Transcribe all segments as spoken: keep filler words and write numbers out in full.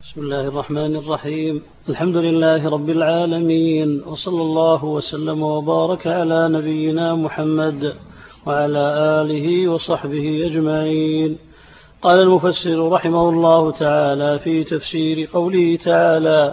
بسم الله الرحمن الرحيم. الحمد لله رب العالمين، وصلى الله وسلم وبارك على نبينا محمد وعلى آله وصحبه أجمعين. قال المفسر رحمه الله تعالى في تفسير قوله تعالى: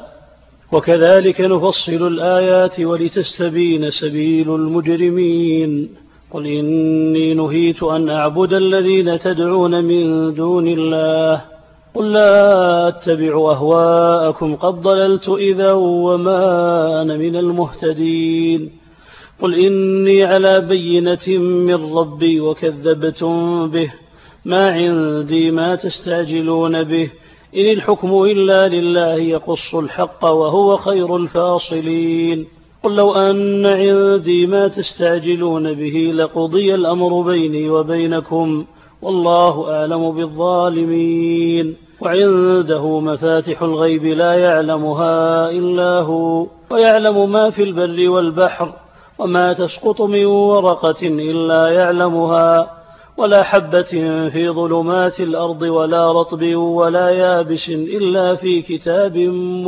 وكذلك نفصل الآيات ولتستبين سبيل المجرمين. قل إني نهيت أن أعبد الذين تدعون من دون الله، قل لا أتبع أهواءكم قد ضللت إذا وما أنا من المهتدين. قل إني على بينة من ربي وكذبتم به، ما عندي ما تستعجلون به، إن الحكم إلا لله يقص الحق وهو خير الفاصلين. قل لو أن عندي ما تستعجلون به لقضي الأمر بيني وبينكم والله أعلم بالظالمين. وعنده مفاتح الغيب لا يعلمها إلا هو، ويعلم ما في البر والبحر، وما تسقط من ورقة إلا يعلمها، ولا حبة في ظلمات الأرض ولا رطب ولا يابس إلا في كتاب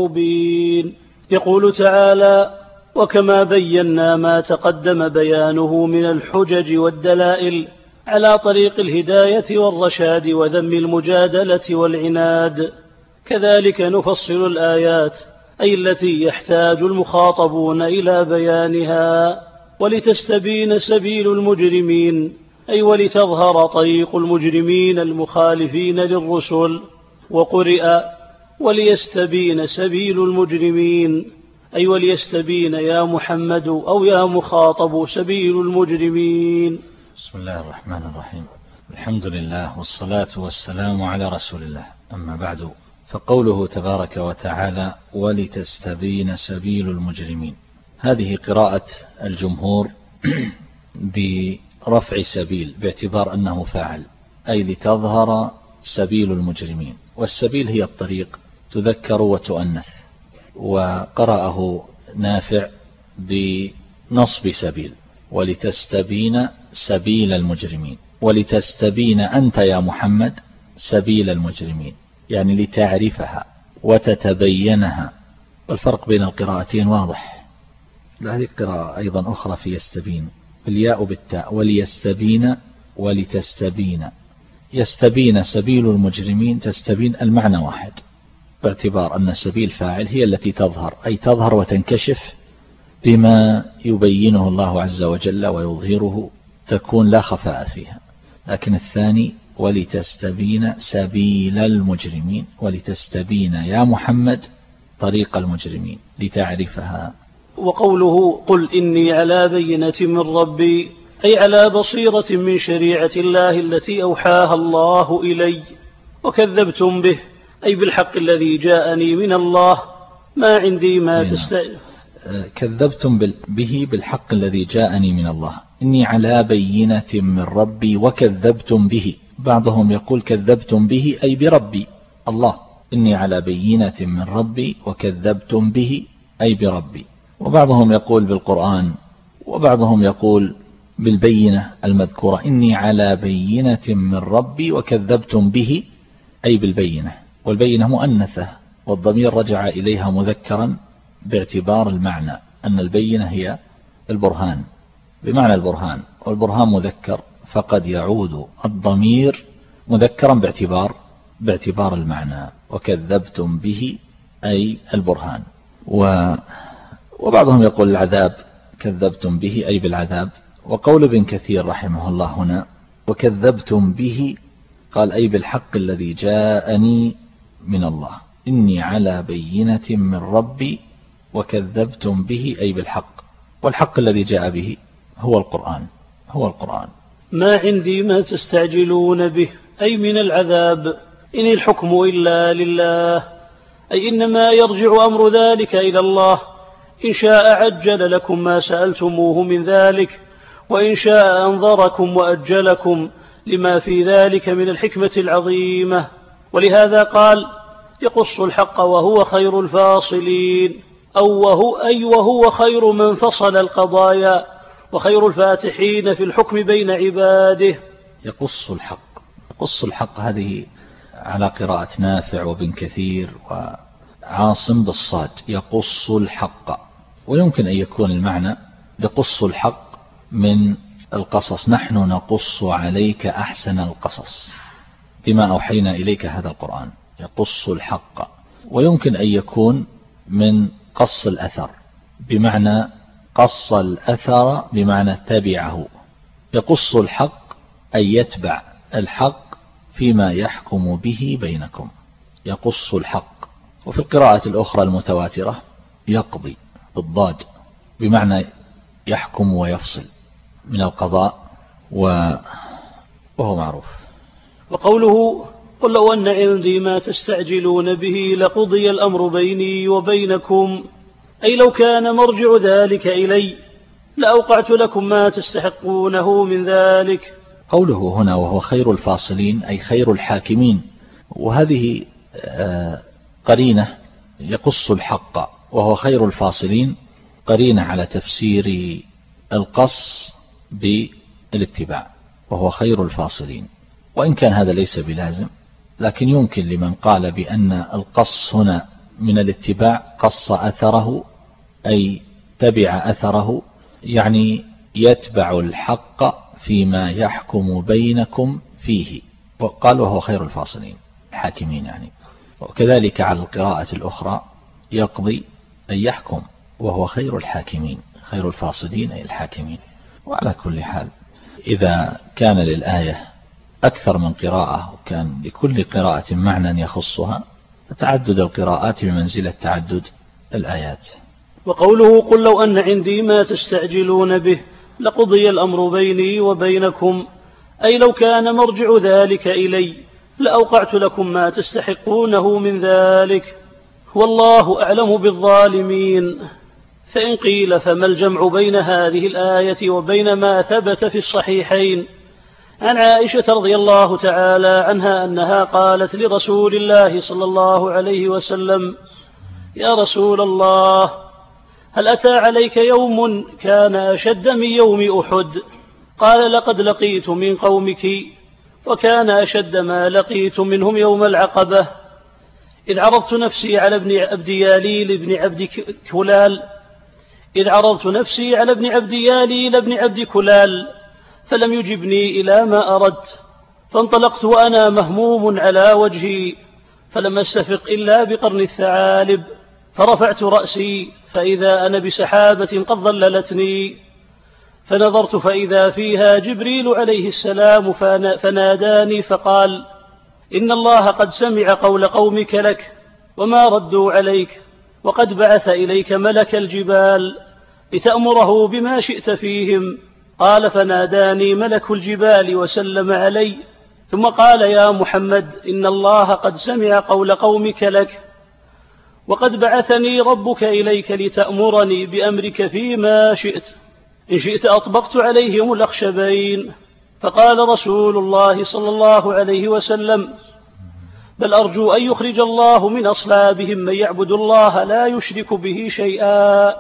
مبين. يقول تعالى: وكما بينا ما تقدم بيانه من الحجج والدلائل على طريق الهداية والرشاد وذم المجادلة والعناد، كذلك نفصل الآيات، أي التي يحتاج المخاطبون إلى بيانها، ولتستبين سبيل المجرمين، أي ولتظهر طريق المجرمين المخالفين للرسل. وقرئ وليستبين سبيل المجرمين، أي وليستبين يا محمد أو يا مخاطب سبيل المجرمين. بسم الله الرحمن الرحيم. الحمد لله والصلاة والسلام على رسول الله، أما بعد، فقوله تبارك وتعالى: ولتستبين سبيل المجرمين، هذه قراءة الجمهور برفع سبيل باعتبار أنه فاعل، أي لتظهر سبيل المجرمين، والسبيل هي الطريق، تذكر وتؤنث. وقرأه نافع بنصب سبيل: ولتستبين سبيل المجرمين، ولتستبين أنت يا محمد سبيل المجرمين، يعني لتعرفها وتتبينها. والفرق بين القراءتين واضح. هذه قراءة أيضا أخرى في يستبين بالياء بالتاء: وليستبين ولتستبين. يستبين سبيل المجرمين، تستبين المعنى واحد، باعتبار أن سبيل فاعل هي التي تظهر، أي تظهر وتنكشف بما يبينه الله عز وجل ويظهره، تكون لا خفاء فيها. لكن الثاني: ولتستبين سبيل المجرمين، ولتستبين يا محمد طريق المجرمين لتعرفها. وقوله: قل إني على بينة من ربي، أي على بصيرة من شريعة الله التي أوحاها الله إلي. وكذبتم به، أي بالحق الذي جاءني من الله، ما عندي ما تستعجل. كذبتم به بالحق الذي جاءني من الله، إني على بينة من ربي وكذبتم به. بعضهم يقول كذبتم به أي بربي الله، إني على بينة من ربي وكذبتم به أي بربي. وبعضهم يقول بالقرآن، وبعضهم يقول بالبينة المذكورة: إني على بينة من ربي وكذبتم به أي بالبينة. والبينة مؤنثة، والضمير رجع إليها مذكرا باعتبار المعنى، أن البينة هي البرهان بمعنى البرهان، والبرهان مذكر، فقد يعود الضمير مذكرا باعتبار باعتبار المعنى. وكذبتم به أي البرهان. و وبعضهم يقول العذاب: كذبتم به أي بالعذاب. وقول ابن كثير رحمه الله هنا: وكذبتم به، قال أي بالحق الذي جاءني من الله، إني على بينة من ربي وكذبتم به أي بالحق. والحق الذي جاء به هو القرآن هو القرآن. ما عندي ما تستعجلون به، أي من العذاب، إن الحكم إلا لله، أي إنما يرجع أمر ذلك إلى الله، إن شاء عجل لكم ما سألتموه من ذلك، وإن شاء أنظركم وأجلكم لما في ذلك من الحكمة العظيمة. ولهذا قال: يقص الحق وهو خير الفاصلين، أو وهو أي وهو خير من فصل القضايا، وخير الفاتحين في الحكم بين عباده. يقص الحق. يقص الحق، هذه على قراءة نافع وابن كثير وعاصم بالصاد يقص الحق. ويمكن أن يكون المعنى يقص الحق من القصص، نحن نقص عليك أحسن القصص بما أوحينا إليك هذا القرآن، يقص الحق. ويمكن أن يكون من قص الأثر بمعنى قص الأثر بمعنى تبعه. يقص الحق أي يتبع الحق فيما يحكم به بينكم، يقص الحق. وفي القراءة الأخرى المتواترة يقضي بالضاد بمعنى يحكم ويفصل من القضاء وهو معروف. وقوله قل لو أن عندي ما تستعجلون به لقضي الأمر بيني وبينكم، أي لو كان مرجع ذلك إلي لأوقعت لكم ما تستحقونه من ذلك. قوله هنا وهو خير الفاصلين أي خير الحاكمين، وهذه قرينة يقص الحق وهو خير الفاصلين، قرينة على تفسير القص بالاتباع وهو خير الفاصلين. وإن كان هذا ليس بلازم، لكن يمكن لمن قال بأن القص هنا من الاتباع قص أثره أي تبع أثره، يعني يتبع الحق فيما يحكم بينكم فيه، وقال وهو خير الفاصلين الحاكمين يعني. وكذلك على القراءة الأخرى يقضي أي يحكم وهو خير الحاكمين، خير الفاصلين أي الحاكمين. وعلى كل حال إذا كان للآية أكثر من قراءة وكان لكل قراءة معنى يخصها، فتعدد القراءات بمنزلة تعدد الآيات. وقوله قل لو أن عندي ما تستعجلون به لقضي الأمر بيني وبينكم، أي لو كان مرجع ذلك إلي لأوقعت لكم ما تستحقونه من ذلك، والله أعلم بالظالمين. فإن قيل فما الجمع بين هذه الآية وبين ما ثبت في الصحيحين عن عائشة رضي الله تعالى عنها أنها قالت لرسول الله صلى الله عليه وسلم يا رسول الله هل أتى عليك يوم كان أشد من يوم أحد؟ قال لقد لقيت من قومك وكان أشد ما لقيت منهم يوم العقبة، إذ عرضت نفسي على ابن عبد ياليل ابن عبد كلال إذ عرضت نفسي على ابن عبد ياليل ابن عبد كلال فلم يجبني إلى ما أردت، فانطلقت وأنا مهموم على وجهي، فلم أستفق إلا بقرن الثعالب، فرفعت رأسي فإذا أنا بسحابة قد ظللتني، فنظرت فإذا فيها جبريل عليه السلام فناداني فقال إن الله قد سمع قول قومك لك وما ردوا عليك، وقد بعث إليك ملك الجبال لتأمره بما شئت فيهم. قال فناداني ملك الجبال وسلم علي، ثم قال يا محمد إن الله قد سمع قول قومك لك، وقد بعثني ربك إليك لتأمرني بأمرك فيما شئت، إن شئت أطبقت عليهم الأخشبين. فقال رسول الله صلى الله عليه وسلم بل أرجو أن يخرج الله من أصلابهم من يعبد الله لا يشرك به شيئا.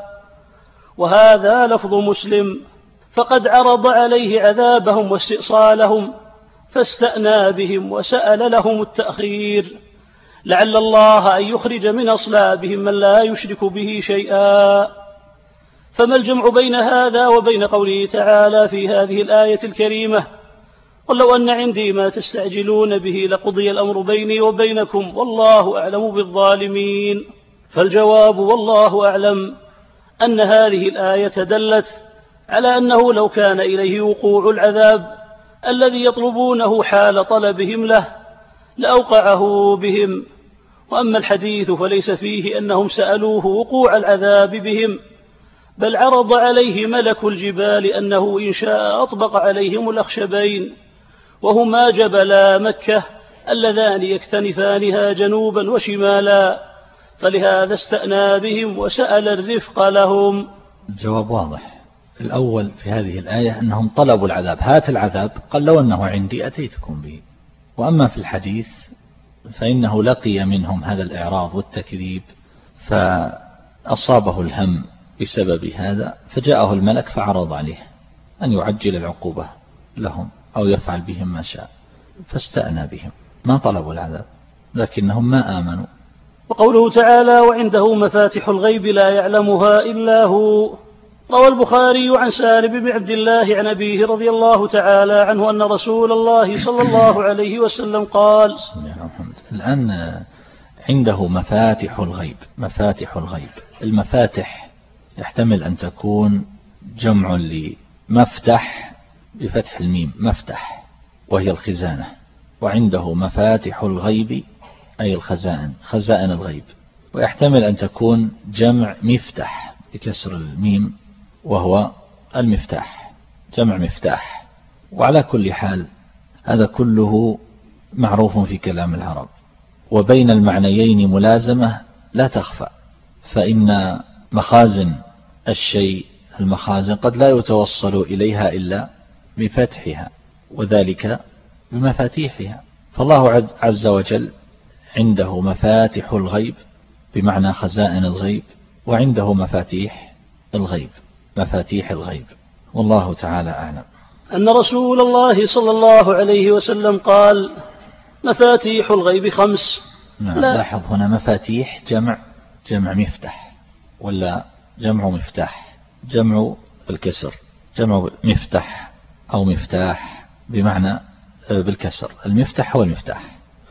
وهذا لفظ مسلم. فقد عرض عليه عذابهم واستئصالهم فاستأنى بهم وسأل لهم التأخير لعل الله أن يخرج من أصلابهم من لا يشرك به شيئا. فما الجمع بين هذا وبين قوله تعالى في هذه الآية الكريمة قل لو أن عندي ما تستعجلون به لقضي الأمر بيني وبينكم والله أعلم بالظالمين؟ فالجواب والله أعلم أن هذه الآية دلت على أنه لو كان إليه وقوع العذاب الذي يطلبونه حال طلبهم له لأوقعه بهم. وأما الحديث فليس فيه أنهم سألوه وقوع العذاب بهم، بل عرض عليه ملك الجبال أنه إن شاء أطبق عليهم الأخشبين، وهما جبلا مكة اللذان يكتنفانها جنوبا وشمالا، فلهذا استأنى بهم وسأل الرفق لهم. الجواب واضح. الأول في هذه الآية أنهم طلبوا العذاب، هات العذاب، قال لو أنه عندي أتيتكم به. وأما في الحديث فإنه لقي منهم هذا الإعراض والتكذيب فأصابه الهم بسبب هذا، فجاءه الملك فعرض عليه أن يعجل العقوبة لهم أو يفعل بهم ما شاء، فاستأنى بهم. ما طلبوا العذاب لكنهم ما آمنوا. وقوله تعالى وعنده مفاتح الغيب لا يعلمها إلا هو. روى البخاري عن سالم بن عبد الله عن أبيه رضي الله تعالى عنه أن رسول الله صلى الله عليه وسلم قال. الآن عنده مفاتح الغيب. مفاتح الغيب، المفاتح يحتمل أن تكون جمع لمفتح بفتح الميم، مفتح وهي الخزانة، وعنده مفاتح الغيب أي الخزائن، خزائن الغيب. ويحتمل أن تكون جمع مفتح بكسر الميم وهو المفتاح، جمع مفتاح. وعلى كل حال هذا كله معروف في كلام العرب، وبين المعنيين ملازمة لا تخفى، فإن مخازن الشيء، المخازن قد لا يتوصل إليها إلا بفتحها، وذلك بمفاتيحها. فالله عز وجل عنده مفاتح الغيب بمعنى خزائن الغيب، وعنده مفاتيح الغيب، مفاتيح الغيب، والله تعالى أعلم. أن رسول الله صلى الله عليه وسلم قال مفاتيح الغيب خمس. نعم، لاحظ هنا مفاتيح جمع جمع مفتح ولا جمع مفتاح، جمع بالكسر، جمع مفتح أو مفتاح بمعنى بالكسر، المفتح هو المفتاح.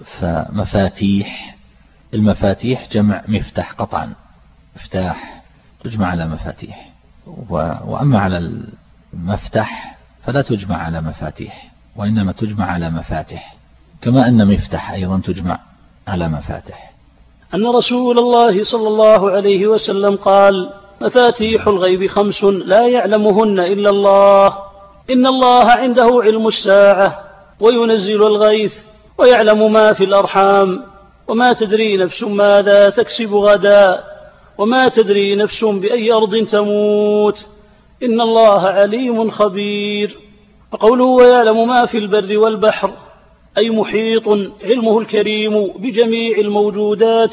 فمفاتيح، المفاتيح جمع مفتاح قطعا، مفتاح تجمع على مفاتيح، وأما على المفتح فلا تجمع على مفاتيح، وإنما تجمع على مفاتح، كما أن مفتح أيضا تجمع على مفاتح. أن رسول الله صلى الله عليه وسلم قال مفاتيح الغيب خمس لا يعلمهن إلا الله. إن الله عنده علم الساعة وينزل الغيث ويعلم ما في الأرحام وما تدري نفس ماذا تكسب غدا وما تدري نفس بأي أرض تموت إن الله عليم خبير. وقوله ويعلم ما في البر والبحر أي محيط علمه الكريم بجميع الموجودات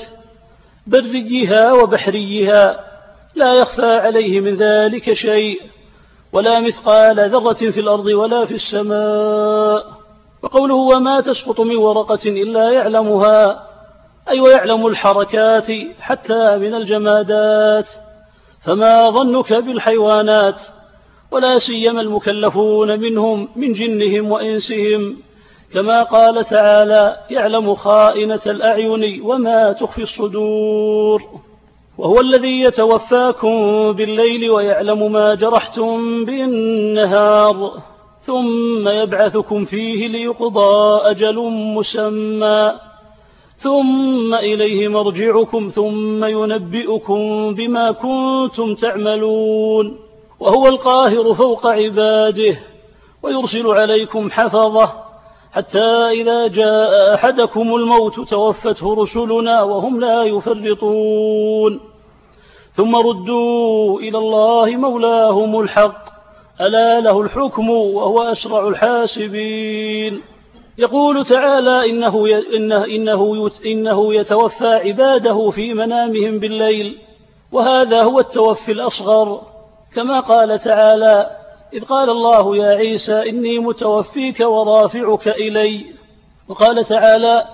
بريها وبحريها لا يخفى عليه من ذلك شيء ولا مثقال ذرة في الأرض ولا في السماء. وقوله وما تسقط من ورقة إلا يعلمها أي ويعلم الحركات حتى من الجمادات. فما ظنك بالحيوانات ولا سيما المكلفون منهم من جنهم وإنسهم، كما قال تعالى يعلم خائنة الأعين وما تخفي الصدور. وهو الذي يتوفاكم بالليل ويعلم ما جرحتم بالنهار ثم يبعثكم فيه ليقضى أجل مسمى ثم إليه مرجعكم ثم ينبئكم بما كنتم تعملون. وهو القاهر فوق عباده ويرسل عليكم حفظه حتى إذا جاء أحدكم الموت توفته رسلنا وهم لا يفرطون ثم ردوا إلى الله مولاهم الحق ألا له الحكم وهو أسرع الحاسبين. يقول تعالى إنه, إنه, إنه, إنه يتوفى عباده في منامهم بالليل، وهذا هو التوفي الأصغر، كما قال تعالى إذ قال الله يا عيسى إني متوفيك ورافعك إلي. وقال تعالى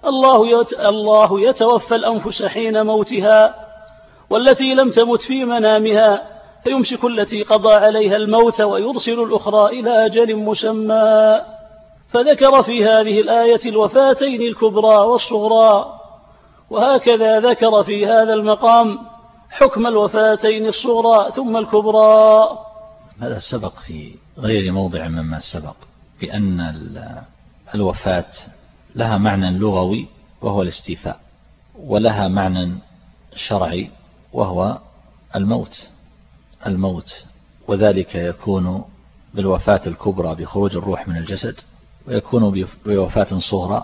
الله يتوفى الأنفس حين موتها والتي لم تمت في منامها فيمسك التي قضى عليها الموت ويرسل الأخرى إلى أجل مسمى. فذكر في هذه الآية الوفاتين الكبرى والصغرى، وهكذا ذكر في هذا المقام حكم الوفاتين الصغرى ثم الكبرى. هذا سبق في غير موضع مما سبق بأن الوفاة لها معنى لغوي وهو الاستيفاء، ولها معنى شرعي وهو الموت الموت وذلك يكون بالوفاة الكبرى بخروج الروح من الجسد، ويكون بوفاة صغرى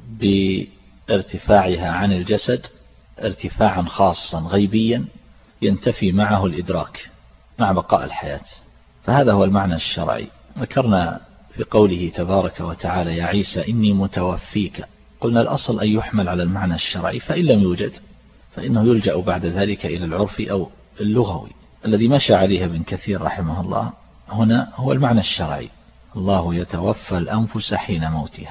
بارتفاعها عن الجسد ارتفاعا خاصا غيبيا ينتفي معه الإدراك مع بقاء الحياة. فهذا هو المعنى الشرعي. ذكرنا في قوله تبارك وتعالى يا عيسى إني متوفيك، قلنا الأصل أن يحمل على المعنى الشرعي، فإن لم يوجد فإنه يلجأ بعد ذلك إلى العرف أو اللغوي. الذي مشى عليه ابن كثير رحمه الله هنا هو المعنى الشرعي، الله يتوفى الأنفس حين موتها.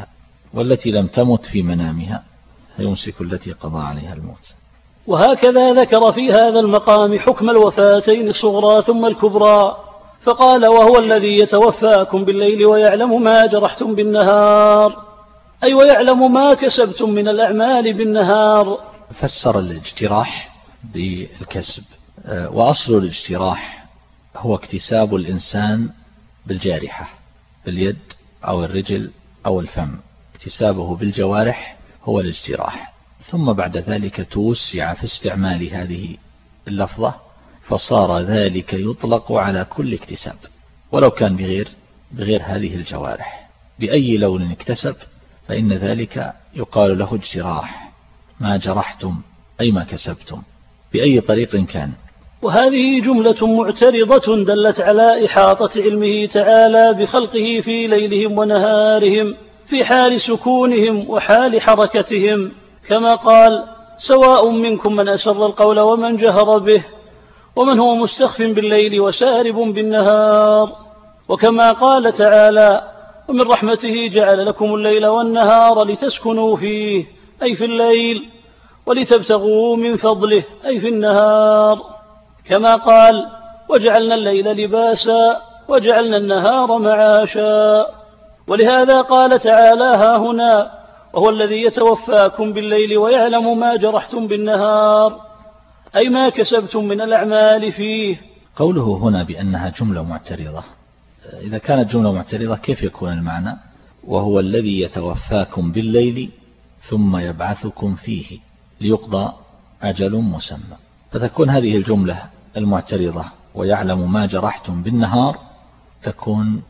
والتي لم تمت في منامها فيمسك التي قضى عليها الموت. وهكذا ذكر في هذا المقام حكم الوفاتين الصغرى ثم الكبرى، فقال: وهو الذي يتوفاكم بالليل ويعلم ما جرحتم بالنهار، أي ويعلم ما كسبتم من الأعمال بالنهار. فسر الاجتراح بالكسب، وأصل الاجتراح هو اكتساب الإنسان بالجارحة، باليد أو الرجل أو الفم، اكتسابه بالجوارح هو الاجتراح. ثم بعد ذلك توسع في استعمال هذه اللفظة فصار ذلك يطلق على كل اكتساب ولو كان بغير, بغير هذه الجوارح، بأي لون اكتسب فإن ذلك يقال له اجتراح، ما جرحتم أي ما كسبتم بأي طريق كان. وهذه جملة معترضة دلت على إحاطة علمه تعالى بخلقه في ليلهم ونهارهم، في حال سكونهم وحال حركتهم، كما قال: سواء منكم من أسر القول ومن جهر به ومن هو مستخف بالليل وسارب بالنهار. وكما قال تعالى: ومن رحمته جعل لكم الليل والنهار لتسكنوا فيه أي في الليل، ولتبتغوا من فضله أي في النهار. كما قال: وجعلنا الليل لباسا وجعلنا النهار معاشا. ولهذا قال تعالى ها هنا: وهو الذي يتوفاكم بالليل ويعلم ما جرحتم بالنهار، أي ما كسبتم من الأعمال فيه. قوله هنا بأنها جملة معترضة، إذا كانت جملة معترضة كيف يكون المعنى؟ وهو الذي يتوفاكم بالليل ثم يبعثكم فيه ليقضى أجل مسمى، فتكون هذه الجملة المعترضة ويعلم ما جرحتم بالنهار تكون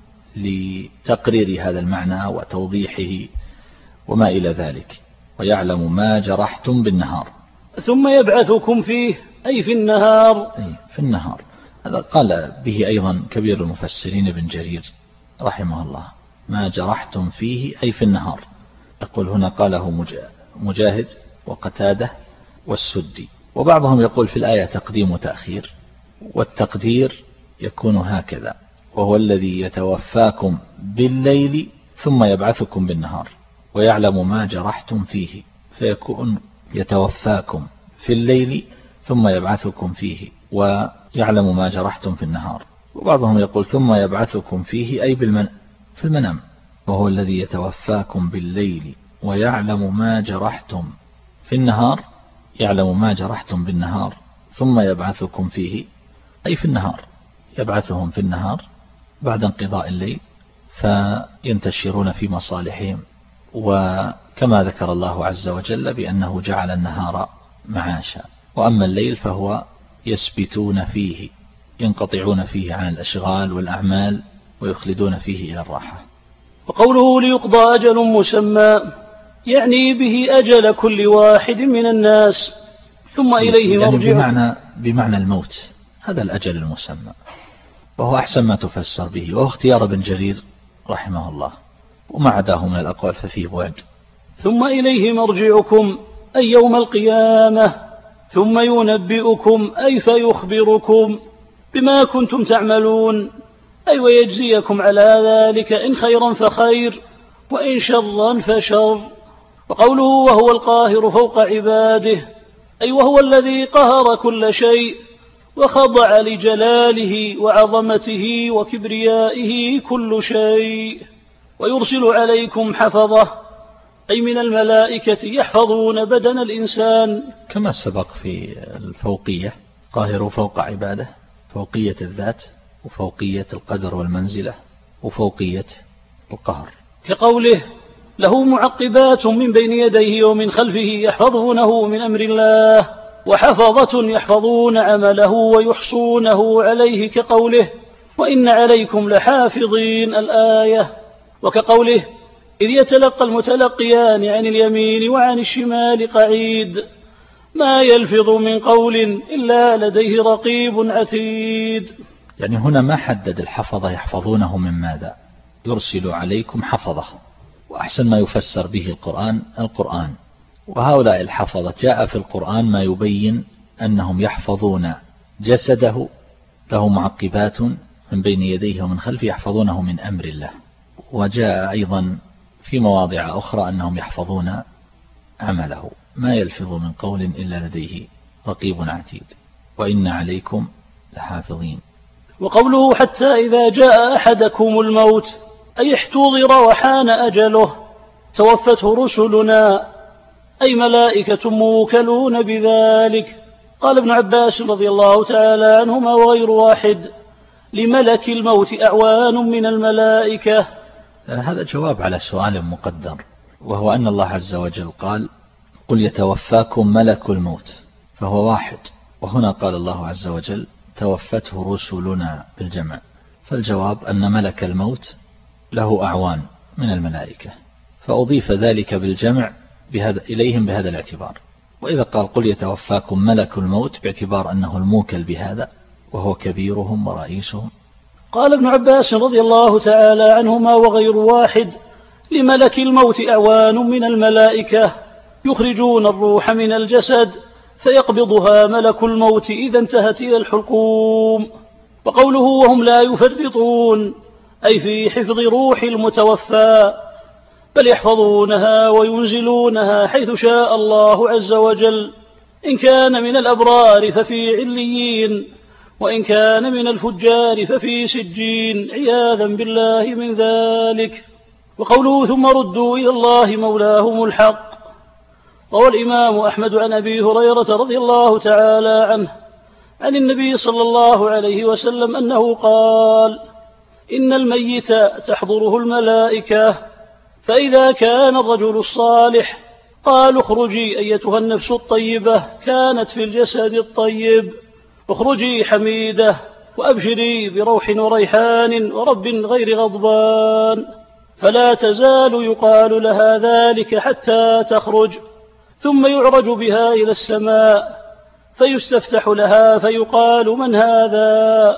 لتقرير هذا المعنى وتوضيحه وما إلى ذلك، ويعلم ما جرحتم بالنهار ثم يبعثكم فيه أي في النهار. أي في النهار. هذا قال به أيضا كبير المفسرين ابن جرير رحمه الله، ما جرحتم فيه أي في النهار. يقول هنا قاله مجاهد وقتاده والسدي، وبعضهم يقول في الآية تقديم وتأخير، والتقدير يكون هكذا: وهو الذي يتوفاكم بالليل ثم يبعثكم بالنهار ويعلم ما جرحتم فيه، فيكون يتوفاكم في الليل ثم يبعثكم فيه ويعلم ما جرحتم في النهار. وبعضهم يقول ثم يبعثكم فيه أي بالمن في المنام، وهو الذي يتوفاكم بالليل ويعلم ما جرحتم في النهار، يعلم ما جرحتم بالنهار ثم يبعثكم فيه أي في النهار، يبعثهم في النهار بعد انقضاء الليل فينتشرون في مصالحهم. وكما ذكر الله عز وجل بأنه جعل النهار معاشا، وأما الليل فهو يسبتون فيه، ينقطعون فيه عن الأشغال والأعمال ويخلدون فيه إلى الراحة. وقوله ليقضى أجل مسمى يعني به أجل كل واحد من الناس ثم إليه يعني مرجعهم. بمعنى, بمعنى الموت، هذا الأجل المسمى، وهو أحسن ما تفسر به، وهو اختيار ابن جرير رحمه الله، وما عداه من الأقوال ففيه بعد. ثم إليه مرجعكم أي يوم القيامة، ثم ينبئكم أي فيخبركم بما كنتم تعملون، أي ويجزيكم على ذلك إن خيرا فخير وإن شرا فشر. وقوله وهو القاهر فوق عباده أي وهو الذي قهر كل شيء وخضع لجلاله وعظمته وكبريائه كل شيء. ويرسل عليكم حفظة أي من الملائكة يحفظون بدن الإنسان، كما سبق في الفوقية، قاهر فوق عباده، فوقية الذات وفوقية القدر والمنزلة وفوقية القهر، كقوله له معقبات من بين يديه ومن خلفه يحفظونه من أمر الله، وحفظة يحفظون عمله ويحصونه عليه، كقوله وإن عليكم لحافظين الآية. وكقوله إذ يتلقى المتلقيان عن اليمين وعن الشمال قعيد ما يلفظ من قول إلا لديه رقيب عتيد. يعني هنا ما حدد الحفظة يحفظونه من ماذا، يرسل عليكم حفظة، وأحسن ما يفسر به القرآن القرآن. وهؤلاء الحفظة جاء في القرآن ما يبين أنهم يحفظون جسده، له معقبات من بين يديه ومن خلفه يحفظونه من أمر الله. وجاء أيضا في مواضع أخرى أنهم يحفظون عمله، ما يلفظ من قول إلا لديه رقيب عتيد وإن عليكم لحافظين. وقوله حتى إذا جاء أحدكم الموت أي احتضر وحان أجله توفته رسلنا أي ملائكة موكلون بذلك. قال ابن عباس رضي الله تعالى عنهما وغير واحد لملك الموت أعوان من الملائكة. هذا جواب على سؤال مقدر، وهو أن الله عز وجل قال قل يتوفاكم ملك الموت، فهو واحد، وهنا قال الله عز وجل توفته رسلنا بالجمع، فالجواب أن ملك الموت له أعوان من الملائكة، فأضيف ذلك بالجمع بهذا إليهم بهذا الاعتبار. وإذا قال قل يتوفاكم ملك الموت باعتبار أنه الموكل بهذا وهو كبيرهم ورئيسهم. قال ابن عباس رضي الله تعالى عنهما وغير واحد لملك الموت أعوان من الملائكة يخرجون الروح من الجسد فيقبضها ملك الموت إذا انتهت إلى الحلقوم. وقوله وهم لا يفرطون أي في حفظ روح المتوفى، بل يحفظونها وينزلونها حيث شاء الله عز وجل، إن كان من الأبرار ففي عليين، وإن كان من الفجار ففي سجين، عياذا بالله من ذلك. وقوله ثم ردوا إلى الله مولاهم الحق. روى الإمام أحمد عن أبي هريرة رضي الله تعالى عنه عن النبي صلى الله عليه وسلم أنه قال إن الميت تحضره الملائكة، فإذا كان الرجل الصالح قال اخرجي أيتها النفس الطيبة كانت في الجسد الطيب، اخرجي حميدة وأبشري بروح وريحان ورب غير غضبان، فلا تزال يقال لها ذلك حتى تخرج، ثم يعرج بها إلى السماء فيستفتح لها فيقال من هذا؟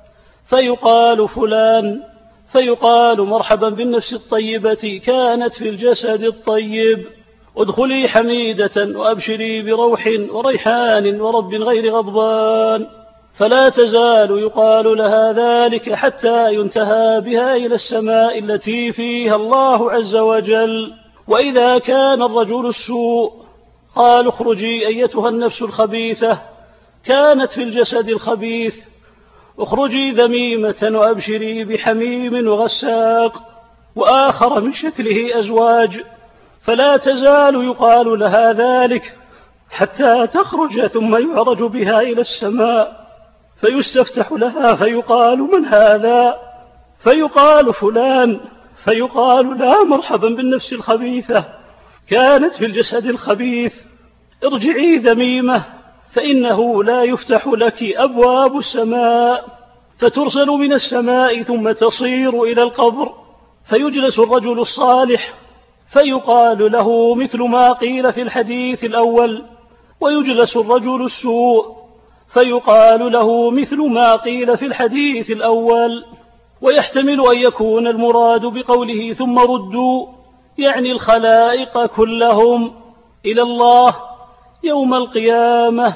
فيقال فلان، فيقال مرحبا بالنفس الطيبة كانت في الجسد الطيب، ادخلي حميدة وأبشري بروح وريحان ورب غير غضبان، فلا تزال يقال لها ذلك حتى ينتهى بها إلى السماء التي فيها الله عز وجل. وإذا كان الرجل السوء قال اخرجي أيتها النفس الخبيثة كانت في الجسد الخبيث، اخرجي ذميمة وأبشري بحميم وغساق وآخر من شكله أزواج، فلا تزال يقال لها ذلك حتى تخرج، ثم يعرج بها إلى السماء فيستفتح لها فيقال من هذا؟ فيقال فلان، فيقال لا مرحبا بالنفس الخبيثة كانت في الجسد الخبيث، ارجعي ذميمة فإنه لا يفتح لك أبواب السماء، فترسل من السماء ثم تصير إلى القبر، فيجلس الرجل الصالح فيقال له مثل ما قيل في الحديث الأول، ويجلس الرجل السوء فيقال له مثل ما قيل في الحديث الأول. ويحتمل أن يكون المراد بقوله ثم ردوا يعني الخلائق كلهم إلى الله يوم القيامة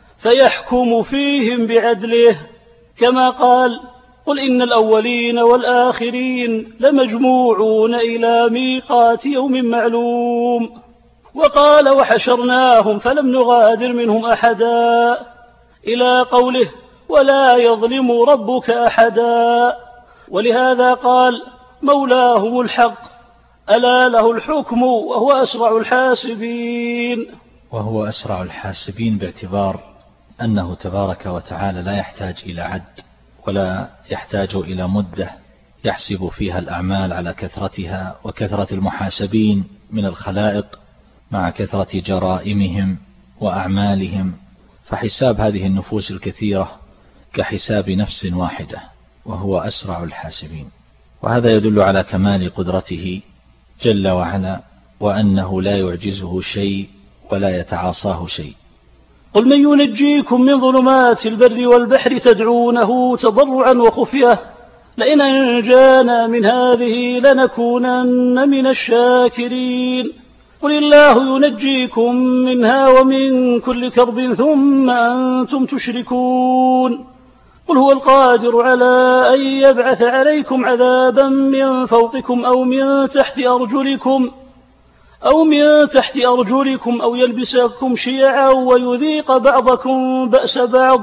فيحكم فيهم بعدله، كما قال قل إن الأولين والآخرين لمجموعون إلى ميقات يوم معلوم. وقال وحشرناهم فلم نغادر منهم أحدا إلى قوله ولا يظلم ربك أحدا. ولهذا قال مولاهم الحق ألا له الحكم وهو أسرع الحاسبين. وهو أسرع الحاسبين باعتبار أنه تبارك وتعالى لا يحتاج إلى عد ولا يحتاج إلى مدة يحسب فيها الأعمال على كثرتها وكثرة المحاسبين من الخلائق مع كثرة جرائمهم وأعمالهم، فحساب هذه النفوس الكثيرة كحساب نفس واحدة، وهو أسرع الحاسبين. وهذا يدل على كمال قدرته جل وعلا، وأنه لا يعجزه شيء ولا يتعاصاه شيء. قل من ينجيكم من ظلمات البر والبحر تدعونه تضرعا وخفية لئن أنجانا من هذه لنكونن من الشاكرين. قل الله ينجيكم منها ومن كل كرب ثم أنتم تشركون. قل هو القادر على أن يبعث عليكم عذابا من فوقكم أو من تحت أرجلكم أو من تحت أرجلكم أو يلبسكم شيعا ويذيق بعضكم بأس بعض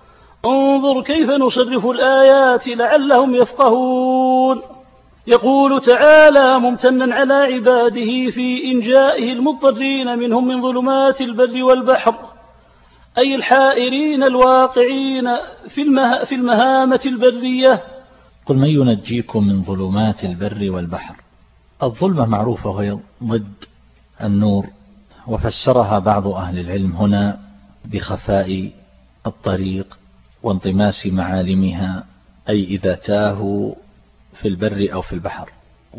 انظر كيف نصرف الآيات لعلهم يفقهون. يقول تعالى ممتنا على عباده في إنجائه المضطرين منهم من ظلمات البر والبحر، أي الحائرين الواقعين في, المه... في المهامة البرية. قل من ينجيكم من ظلمات البر والبحر. الظلمة معروفة وهي ضد النور، وفسرها بعض أهل العلم هنا بخفاء الطريق وانطماس معالمها، أي إذا تاهوا في البر أو في البحر.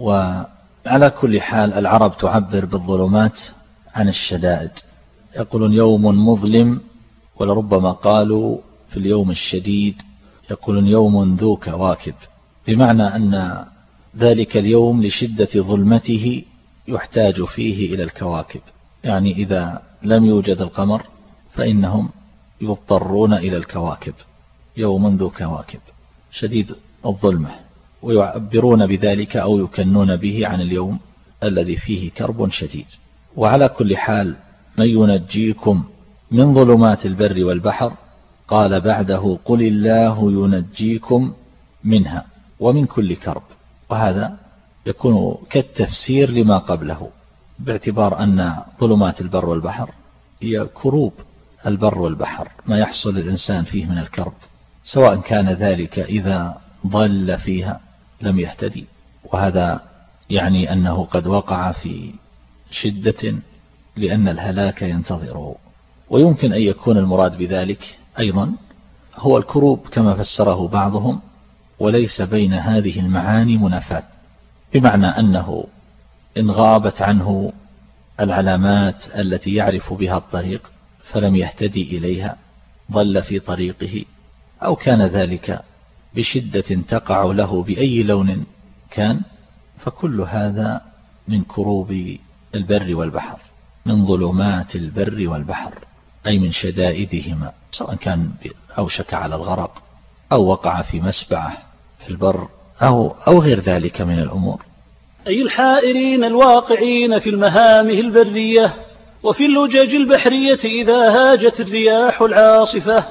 وعلى كل حال العرب تعبر بالظلمات عن الشدائد، يقولون يوم مظلم، ولربما قالوا في اليوم الشديد يقولون يوم ذو كواكب، بمعنى أن ذلك اليوم لشدة ظلمته يحتاج فيه إلى الكواكب، يعني إذا لم يوجد القمر فإنهم يضطرون إلى الكواكب، يوم ذو كواكب شديد الظلمة، ويعبرون بذلك أو يكنون به عن اليوم الذي فيه كرب شديد. وعلى كل حال من ينجيكم من ظلمات البر والبحر، قال بعده قل الله ينجيكم منها ومن كل كرب، وهذا يكون كالتفسير لما قبله، باعتبار أن ظلمات البر والبحر هي كروب البر والبحر، ما يحصل الإنسان فيه من الكرب، سواء كان ذلك إذا ضل فيها لم يهتدي، وهذا يعني أنه قد وقع في شدة لأن الهلاك ينتظره. ويمكن أن يكون المراد بذلك أيضا هو الكروب كما فسره بعضهم، وليس بين هذه المعاني منافاة، بمعنى أنه إن غابت عنه العلامات التي يعرف بها الطريق فلم يهتدي إليها، ضل في طريقه، أو كان ذلك بشدة تقع له بأي لون كان، فكل هذا من كروب البر والبحر، من ظلمات البر والبحر، أي من شدائدهما، سواء كان أوشك على الغرق أو وقع في مسبعة في البر أو, أو غير ذلك من الأمور. أي الحائرين الواقعين في المهامه البرية وفي اللجج البحرية إذا هاجت الرياح العاصفة،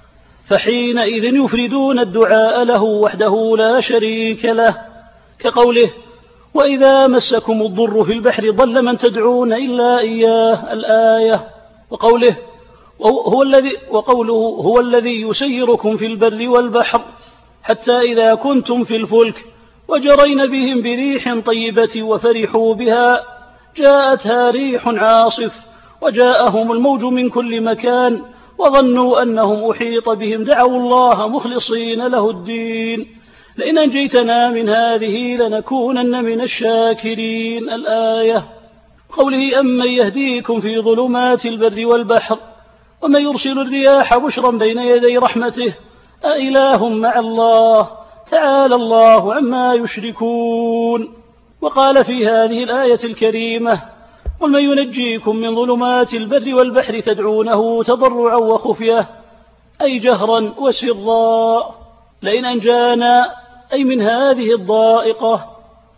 فحينئذ يفردون الدعاء له وحده لا شريك له، كقوله وإذا مسكم الضر في البحر ضل من تدعون إلا إياه الآية، وقوله هو الذي وقوله هو الذي يسيركم في البر والبحر حتى إذا كنتم في الفلك وجرين بهم بريح طيبة وفرحوا بها جاءتها ريح عاصف وجاءهم الموج من كل مكان وظنوا أنهم أحيط بهم دعوا الله مخلصين له الدين لئن أنجيتنا من هذه لنكونن من الشاكرين الآية. قوله أمن يهديكم في ظلمات البر والبحر ومن يرسل الرياح بشرا بين يدي رحمته أإله مع الله تعالى الله عما يشركون. وقال في هذه الآية الكريمة قل من ينجيكم من ظلمات البر والبحر تدعونه تضرعا وخفية، أي جهرا وسرا، لئن أنجانا أي من هذه الضائقة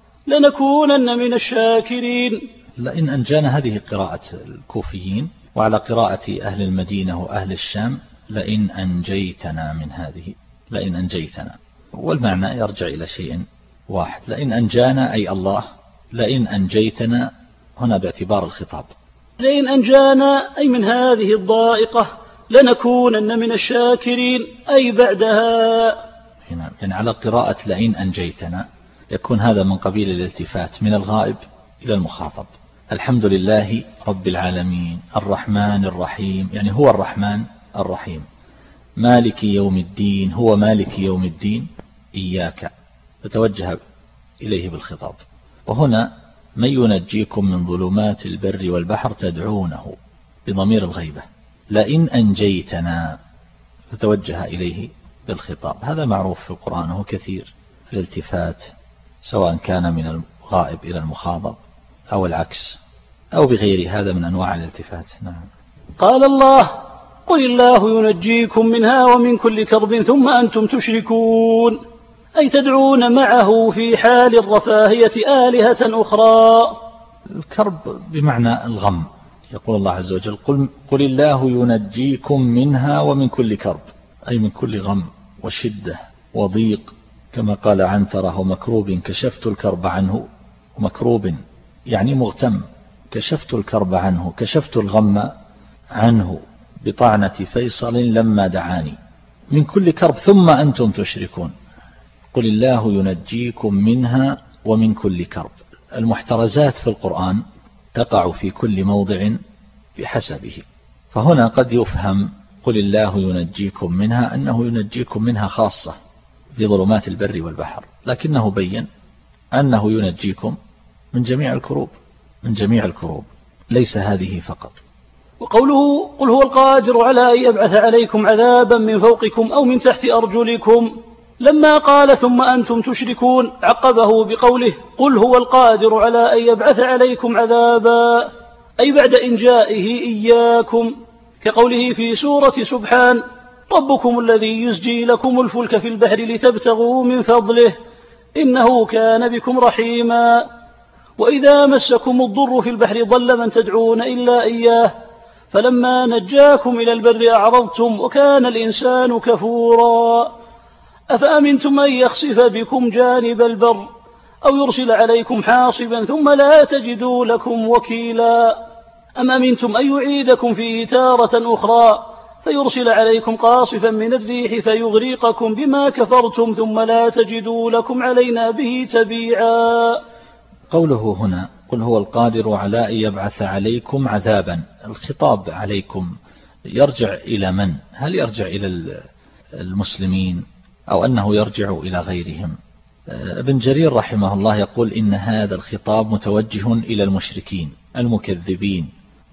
لنكونن من الشاكرين. لئن أنجانا هذه قراءة الكوفيين، وعلى قراءة أهل المدينة وأهل الشام لئن أنجيتنا من هذه، لئن أنجيتنا، والمعنى يرجع إلى شيء واحد، لئن أنجانا أي الله، لئن أنجيتنا هنا باعتبار الخطاب، لئن أنجانا أي من هذه الضائقة لنكونن من الشاكرين أي بعدها. هنا يعني على قراءة لئن أنجيتنا يكون هذا من قبيل الالتفات من الغائب إلى المخاطب. الحمد لله رب العالمين الرحمن الرحيم، يعني هو الرحمن الرحيم، مالك يوم الدين هو مالك يوم الدين، إياك فتوجه إليه بالخطاب. وهنا من ينجيكم من ظلمات البر والبحر تدعونه بضمير الغيبة، لئن أنجيتنا فتوجه إليه بالخطاب. هذا معروف في القرآن وهو كثير الالتفات، سواء كان من الغائب إلى المخاطب أو العكس أو بغير هذا من أنواع الالتفات. نعم. قال الله قل الله ينجيكم منها ومن كل كرب ثم أنتم تشركون، أي تدعون معه في حال الرفاهية آلهة أخرى. الكرب بمعنى الغم. يقول الله عز وجل قل, قل الله ينجيكم منها ومن كل كرب، أي من كل غم وشدة وضيق، كما قال عنترة ومكروب كشفت الكرب عنه، ومكروب يعني مغتم، كشفت الكرب عنه كشفت الغم عنه بطعنة فيصل لما دعاني، من كل كرب ثم أنتم تشركون. قل الله ينجيكم منها ومن كل كرب. المحترزات في القرآن تقع في كل موضع بحسبه، فهنا قد يفهم قل الله ينجيكم منها أنه ينجيكم منها خاصة في ظلمات البر والبحر، لكنه بين أنه ينجيكم من جميع الكروب، من جميع الكروب، ليس هذه فقط. وقوله قل هو القادر على أن يبعث عليكم عذابا من فوقكم أو من تحت أرجلكم، لما قال ثم أنتم تشركون عقبه بقوله قل هو القادر على أن يبعث عليكم عذابا، أي بعد إنجائه إياكم، كقوله في سورة سبحان ربكم الذي يزجي لكم الفلك في البحر لتبتغوا من فضله إنه كان بكم رحيما، وإذا مسكم الضر في البحر ضل من تدعون إلا إياه فلما نجاكم إلى البر أعرضتم وكان الإنسان كفورا، أفأمنتم أن يخسف بكم جانب البر أو يرسل عليكم حاصبا ثم لا تجدوا لكم وكيلا، أم أمنتم أن يعيدكم فيه تارة أخرى فيرسل عليكم قاصفا من الريح فيغرقكم بما كفرتم ثم لا تجدوا لكم علينا به تبيعا. قوله هنا قل هو القادر على أن يبعث عليكم عذابا، الخطاب عليكم يرجع إلى من؟ هل يرجع إلى المسلمين أو أنه يرجع إلى غيرهم؟ ابن جرير رحمه الله يقول إن هذا الخطاب متوجه إلى المشركين المكذبين،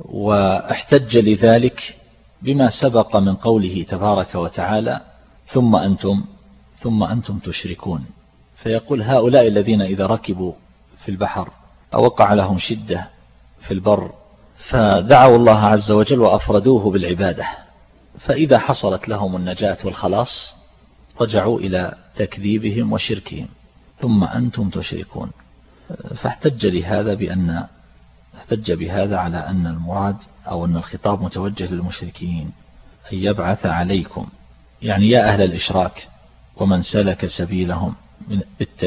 واحتج لذلك بما سبق من قوله تبارك وتعالى ثم أنتم ثم أنتم تشركون، فيقول هؤلاء الذين إذا ركبوا في البحر أو وقع لهم شدة في البر فدعوا الله عز وجل وأفردوه بالعبادة، فإذا حصلت لهم النجاة والخلاص رجعوا إلى تكذيبهم وشركهم ثم أنتم تشركون، فاحتج لهذا بأن احتج بهذا على أن المراد أو أن الخطاب متوجه للمشركين أن يبعث عليكم، يعني يا أهل الإشراك ومن سلك سبيلهم من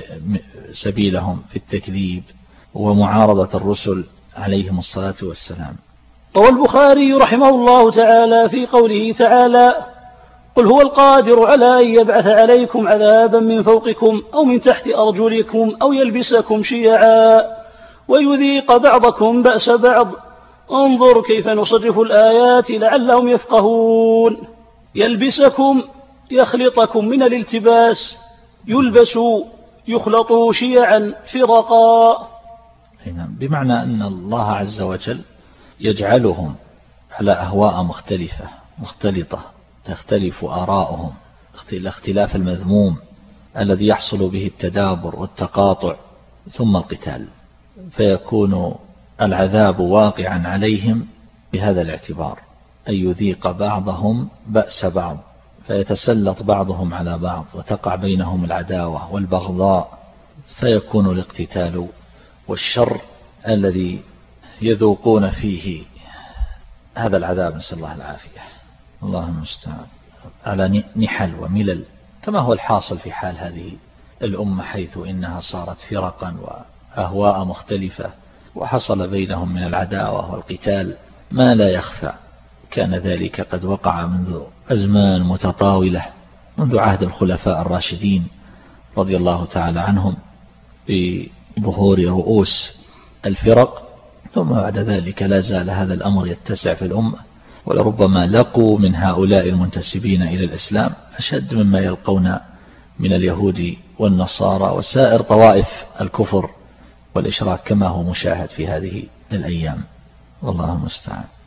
سبيلهم في التكذيب ومعارضة الرسل عليهم الصلاة والسلام. روى البخاري رحمه الله تعالى في قوله تعالى قل هو القادر على أن يبعث عليكم عذابا من فوقكم أو من تحت أرجلكم أو يلبسكم شيعا ويذيق بعضكم بأس بعض، انظر كيف نصرف الآيات لعلهم يفقهون. يلبسكم يخلطكم من الالتباس، يلبس يخلط شيعا فرقا، بمعنى أن الله عز وجل يجعلهم على أهواء مختلفة مختلطة تختلف آراؤهم الاختلاف المذموم الذي يحصل به التدابر والتقاطع ثم القتال، فيكون العذاب واقعا عليهم بهذا الاعتبار أن يذيق بعضهم بأس بعض، فيتسلط بعضهم على بعض وتقع بينهم العداوة والبغضاء، فيكون الاقتتال والشر الذي يذوقون فيه هذا العذاب، نسأل الله العافية. الله المستعان. على نحل وملل كما هو الحاصل في حال هذه الأمة، حيث إنها صارت فرقا وأهواء مختلفة وحصل بينهم من العداوة والقتال ما لا يخفى. كان ذلك قد وقع منذ أزمان متطاولة، منذ عهد الخلفاء الراشدين رضي الله تعالى عنهم بظهور رؤوس الفرق، ثم بعد ذلك لا زال هذا الأمر يتسع في الأمة، ولربما لقوا من هؤلاء المنتسبين إلى الإسلام أشد مما يلقون من اليهود والنصارى وسائر طوائف الكفر والإشراك كما هو مشاهد في هذه الأيام، والله المستعان.